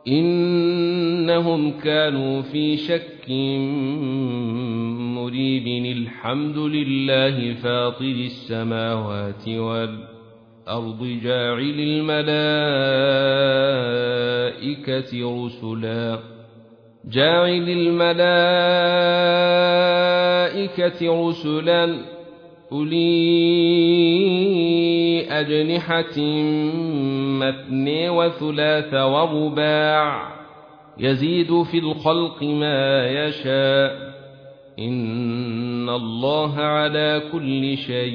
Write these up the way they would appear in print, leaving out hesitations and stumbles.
إنهم كانوا في شك مريب. الحمد لله فاطر السماوات والأرض جاعل الملائكة رسلا أولي أجنحة مثني وثلاث ورباع يزيد في الخلق ما يشاء إن الله على كل شيء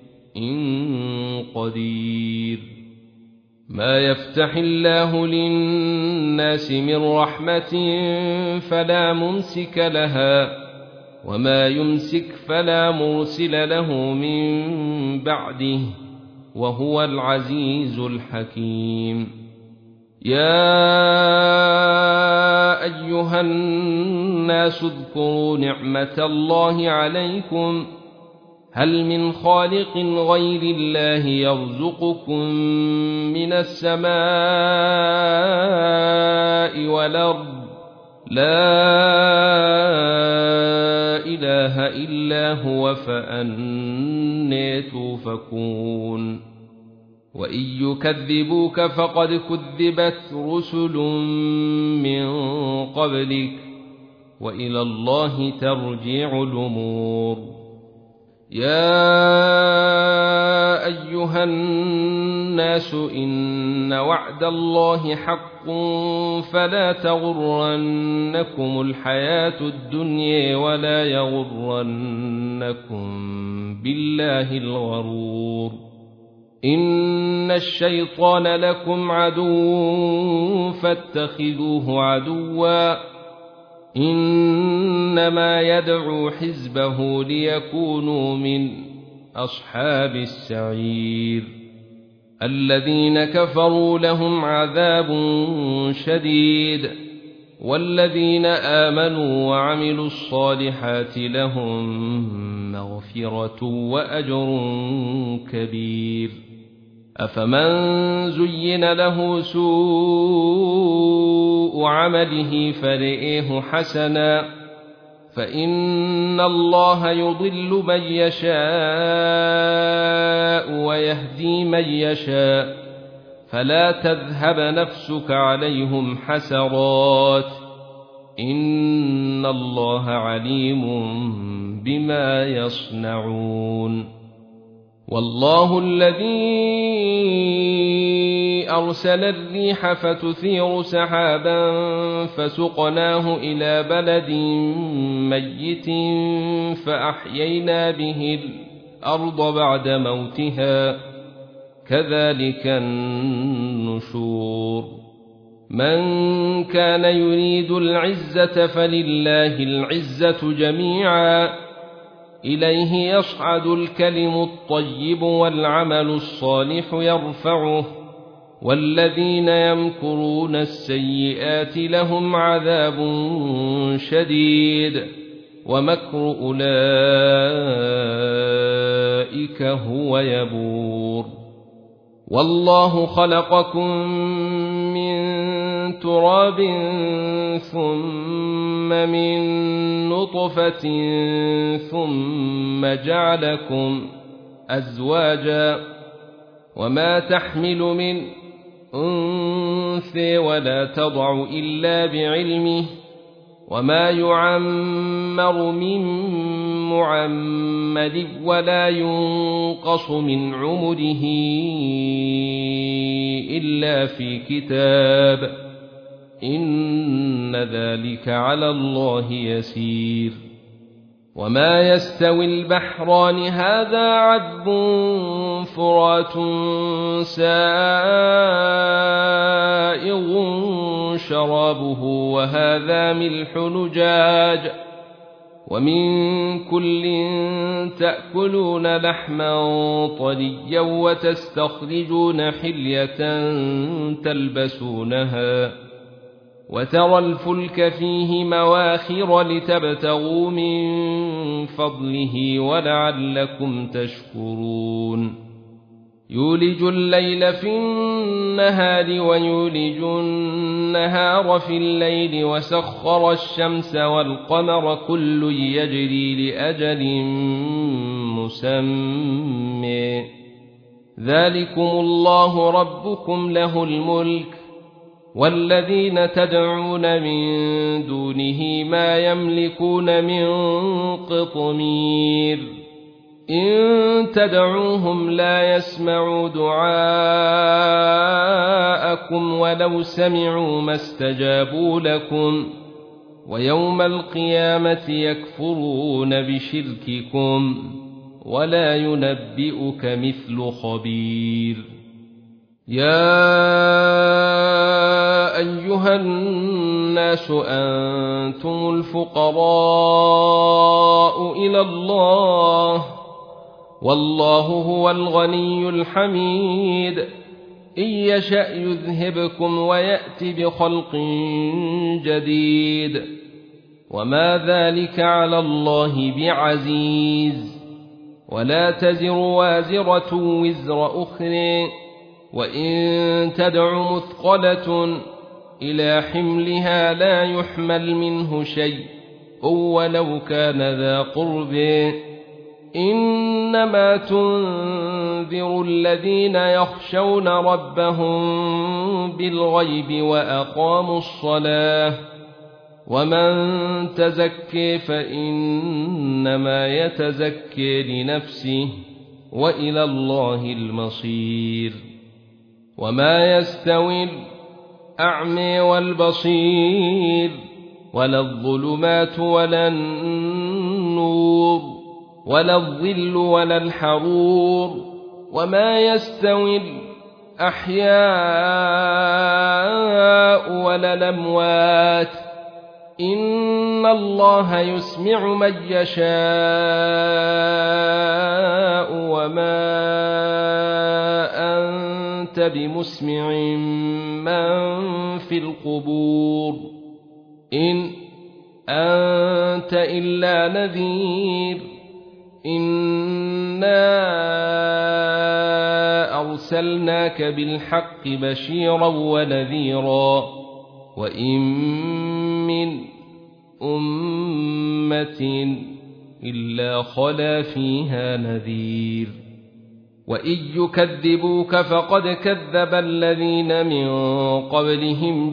قدير. ما يفتح الله للناس من رحمة فلا ممسك لها وما يمسك فلا مرسل له من بعده وهو العزيز الحكيم. يا أيها الناس اذكروا نعمة الله عليكم هل من خالق غير الله يرزقكم من السماء والأرض لا إله إلا هو فأنى توفكون. وإن يكذبوك فقد كذبت رسل من قبلك وإلى الله ترجع الأمور. يا أيها الناس إن وعد الله حق فلا تغرنكم الحياة الدنيا ولا يغرنكم بالله الغرور. إن الشيطان لكم عدو فاتخذوه عدوا إنما يدعو حزبه ليكونوا من أصحاب السعير. الذين كفروا لهم عذاب شديد والذين آمنوا وعملوا الصالحات لهم مغفرة وأجر كبير. أفمن زين له سوء عمله فرئه حسنا فإن الله يضل من يشاء ويهدي من يشاء فلا تذهب نفسك عليهم حسرات إن الله عليم بما يصنعون. والله الذي أرسل الريح فتثير سحابا فسقناه إلى بلد ميت فأحيينا به الأرض بعد موتها كذلك النشور. من كان يريد العزة فلله العزة جميعا إليه يصعد الكلم الطيب والعمل الصالح يرفعه والذين يمكرون السيئات لهم عذاب شديد ومكر أولئك هو يبور. والله خلقكم من تراب ثم من نطفة ثم جعلكم أزواجا وما تحمل من أنثى ولا تضع إلا بعلمه وما يعمر من معمر ولا ينقص من عمره إلا في كتاب إن ذلك على الله يسير. وما يستوي البحران هذا عذب فرات سائغ شرابه وهذا ملح نجاج ومن كل تأكلون لحما طريا وتستخرجون حلية تلبسونها وترى الفلك فيه مواخر لتبتغوا من فضله ولعلكم تشكرون. يولج الليل في النهار ويولج النهار في الليل وسخر الشمس والقمر كل يجري لأجل مسمى ذلكم الله ربكم له الملك والذين تدعون من دونه ما يملكون من قطمير إن تدعوهم لا يسمعوا دعاءكم ولو سمعوا ما استجابوا لكم ويوم القيامة يكفرون بشرككم ولا ينبئك مثل خبير يا أيها الناس أنتم الفقراء إلى الله والله هو الغني الحميد إن يشأ يذهبكم ويأت بخلق جديد وما ذلك على الله بعزيز ولا تزر وازرة وزر أخرى وإن تدع مثقلة إلى حملها لا يحمل منه شيء ولو كان ذا قرب إنما تنذر الذين يخشون ربهم بالغيب وأقاموا الصلاة ومن تزكي فإنما يتزكي لنفسه وإلى الله المصير وما يستوي الأعمى والبصير ولا الظلمات ولا النور ولا الظل ولا الحرور وما يستوي الأحياء ولا الأموات إن الله يسمع من يشاء وما أنت بمسمع من في القبور إن أنت إلا نذير إنا أرسلناك بالحق بشيرا ونذيرا وإن من أمة إلا خلا فيها نذير وإن يكذبوك فقد كذب الذين من قبلهم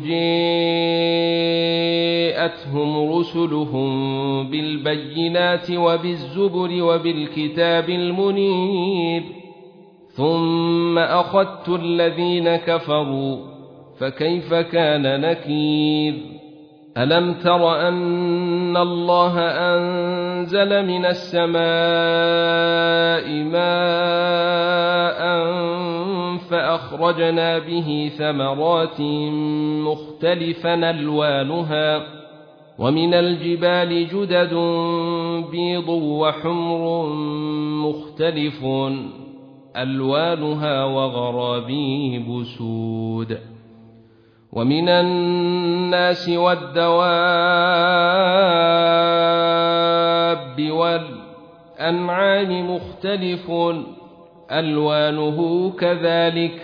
جاءتهم رسلهم بالبينات وبالزبر وبالكتاب المنير ثم أخذت الذين كفروا فكيف كان نكير ألم تر أن الله أنزل من السماء ماء فأخرجنا به ثمرات مختلفا ألوانها ومن الجبال جدد بيض وحمر مختلف ألوانها وغرابيب سود ومن الناس والدواب والأنعام مختلف ألوانه كذلك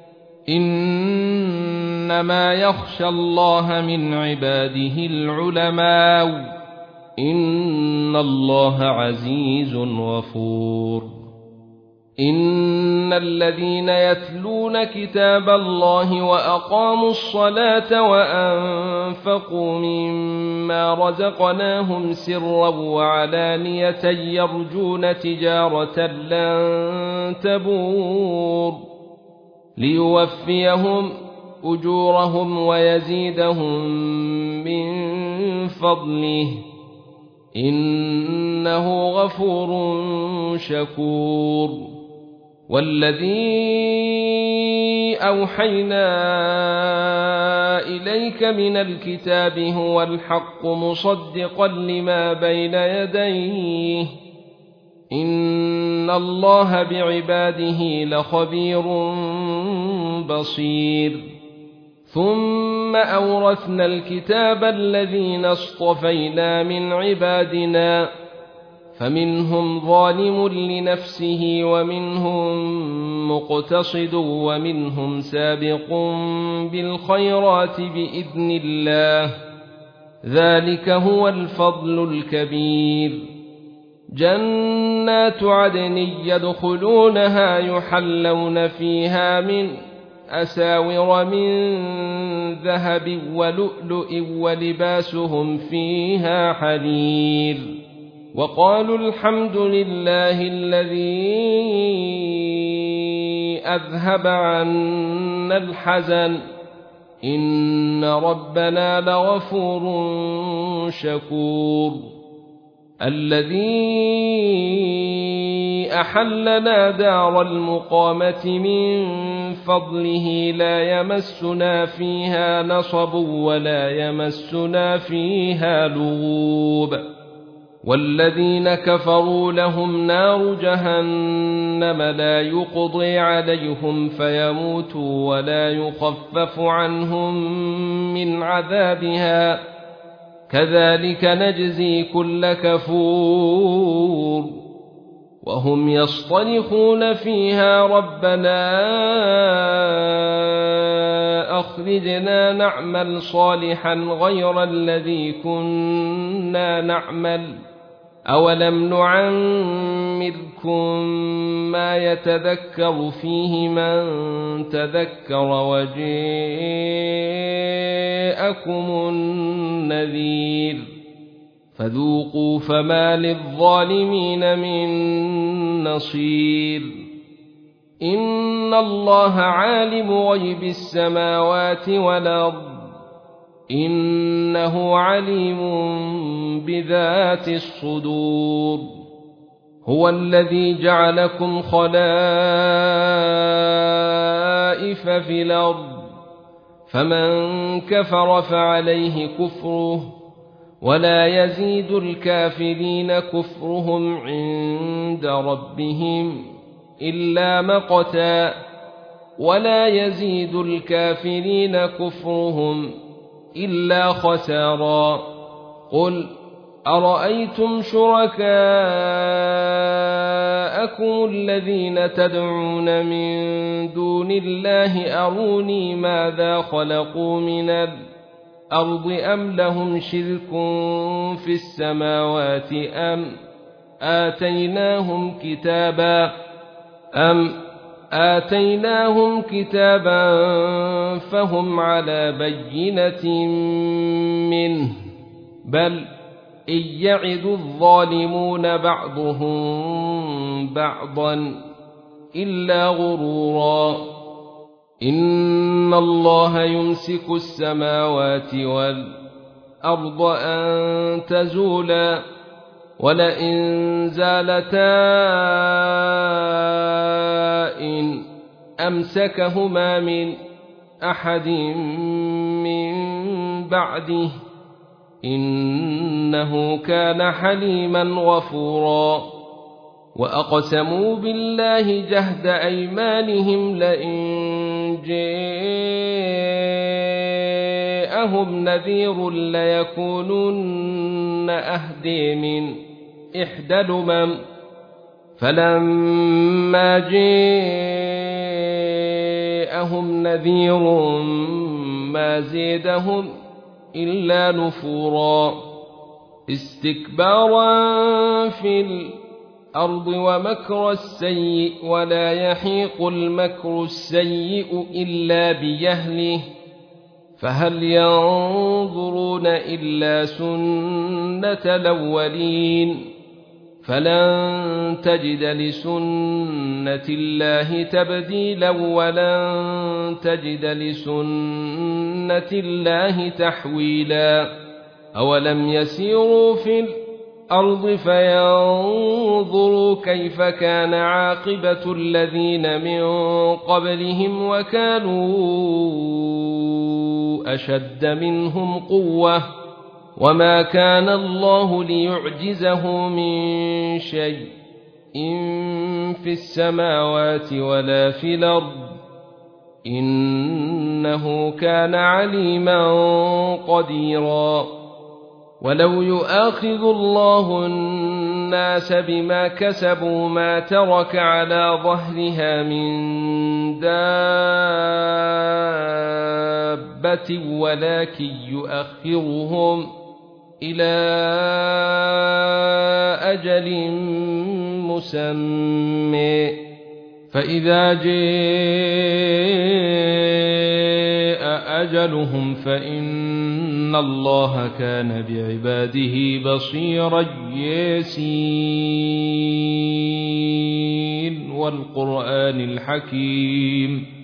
إنما يخشى الله من عباده العلماء إن الله عزيز غفور إن الذين يتلون كتاب الله وأقاموا الصلاة وأنفقوا مما رزقناهم سرا وعلانية يرجون تجارة لن تبور ليوفيهم أجورهم ويزيدهم من فضله إنه غفور شكور والذي أوحينا إليك من الكتاب هو الحق مصدقا لما بين يديه إن الله بعباده لخبير بصير ثم أورثنا الكتاب الذين اصطفينا من عبادنا فمنهم ظالم لنفسه ومنهم مقتصد ومنهم سابق بالخيرات بإذن الله، ذلك هو الفضل الكبير. جنات عدن يدخلونها يحلون فيها من أساور من ذهب ولؤلؤ ولباسهم فيها حرير. وقالوا الحمد لله الذي أذهب عنا الحزن إن ربنا لغفور شكور. الذي أحلنا دار المقامة من فضله لا يمسنا فيها نصب ولا يمسنا فيها لغوب. والذين كفروا لهم نار جهنم لا يقضي عليهم فيموتوا ولا يخفف عنهم من عذابها كذلك نجزي كل كفور. وهم يصطرخون فيها ربنا أخرجنا نعمل صالحا غير الذي كنا نعمل أولم نعمركم ما يتذكر فيه من تذكر وجاءكم النذير فذوقوا فما للظالمين من نصير. إن الله عالم غيب السماوات والأرض إنه عليم بذات الصدور. هو الذي جعلكم خلائف في الأرض فمن كفر فعليه كفره ولا يزيد الكافرين كفرهم عند ربهم إلا مقتا ولا يزيد الكافرين كفرهم إلا خسارا. قل أرأيتم شركاءكم الذين تدعون من دون الله أروني ماذا خلقوا من الأرض أم لهم شرك في السماوات أم آتيناهم كتابا فهم على بينة منه بل إن يعد الظالمون بعضهم بعضا إلا غرورا. إن الله يمسك السماوات والأرض أن تزولا ولئن زالتا إن أمسكهما من أحد من بعده إنه كان حليما غفورا. وأقسموا بالله جهد أيمانهم لئن جاءهم نذير ليكونن أهدي من إحدى الأمم فلما جاءهم نذير ما زادهم إلا نفورا استكبارا في الأرض ومكر السيء ولا يحيق المكر السيء إلا بأهله فهل ينظرون إلا سنة الأولين فلن تجد لسنة الله تبديلا ولن تجد لسنة الله تحويلا. أولم يسيروا في الأرض فينظروا كيف كان عاقبة الذين من قبلهم وكانوا أشد منهم قوة وما كان الله ليعجزه من شيء إن في السماوات ولا في الأرض إنه كان عليما قديرا. ولو يؤاخذ الله الناس بما كسبوا ما ترك على ظهرها من دابة ولكن يؤخرهم إلى أجل مسمى فإذا جاء أجلهم فإن الله كان بعباده بصيرا ياسين والقرآن الحكيم